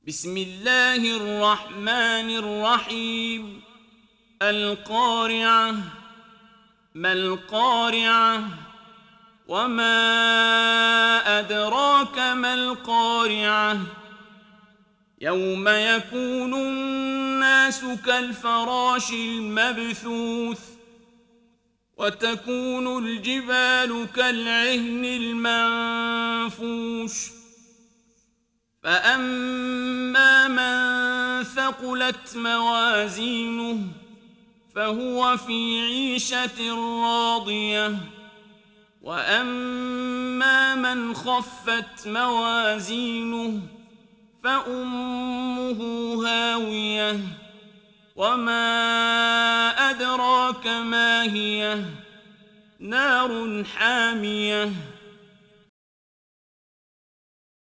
بسم الله الرحمن الرحيم القارعة ما القارعة وما أدراك ما القارعة يوم يكون الناس كالفراش المبثوث وتكون الجبال كالعهن المنفوش فأما من ثقلت موازينه فهو في عيشة راضية وأما من خفت موازينه فأمه هاوية وما أدراك ما هي نار حامية